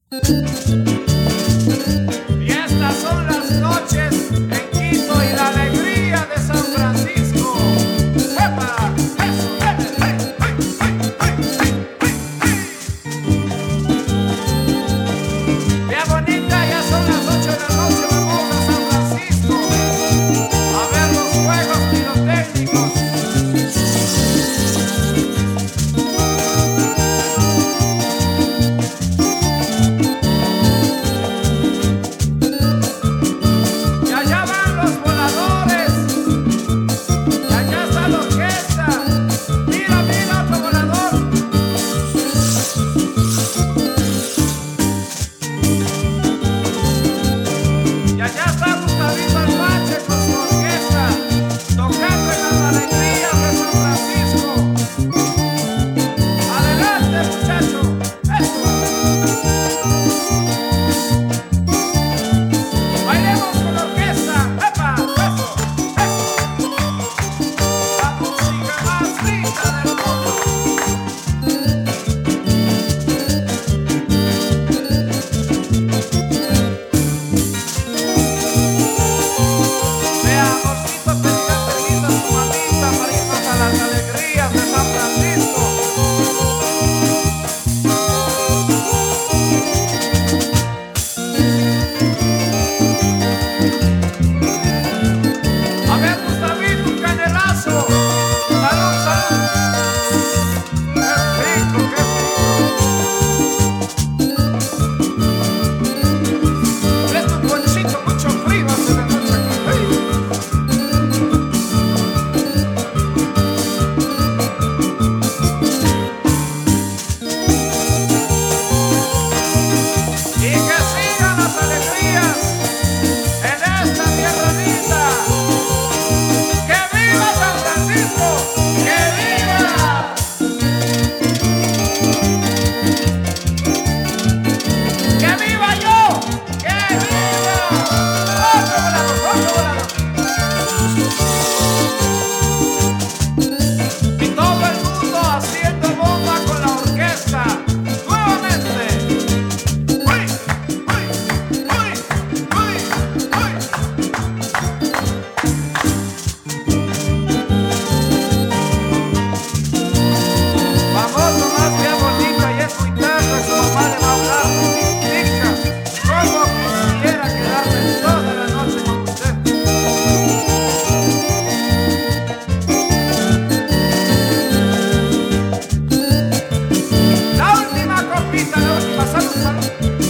Y estas son las noches en Quito y la alegría de San Francisco. ¡Epa! ¡Eso! ¡Hey, hey, hey, hey, hey! Bien bonita, ya son las 8 de la noche, vamos a San Francisco a ver los juegos pirotécnicos. Y allá van los voladores, y allá está la orquesta. Mira, mira otro volador. Y allá está Gustavito Almache con su orquesta, tocando en las alegrías de San Francisco. Adelante, muchacho. Eso. Bailemos con la orquesta. ¡Epa! Eso. Eso. La música más linda del mundo. Vea, amorcito, pedirá permiso a su mamita para irnos a las alegrías de San Francisco. A ver, Gustavito, un canelazo. Salud, salud. Qué rico, qué rico. Esto un ponchito, mucho frío hace de noche aquí. ¡Ay! Y que sigan las alegrías en esta tierra linda. ¡Que viva San Francisco! ¡Que viva! ¡Que viva yo! ¡Que viva! ¡Otro volador! ¡Otro volador! Y todo el mundo haciendo bomba con la orquesta. Nuevamente. ¡Uy! ¡Uy! ¡Uy! ¡Uy! ¡Uy! Vamos nomás, qué bonita, y es muy tarde, su mamá le va a hablar de Tica. ¿Cómo quisiera quedarme toda la noche con usted? La última copita, la última, salud, salud.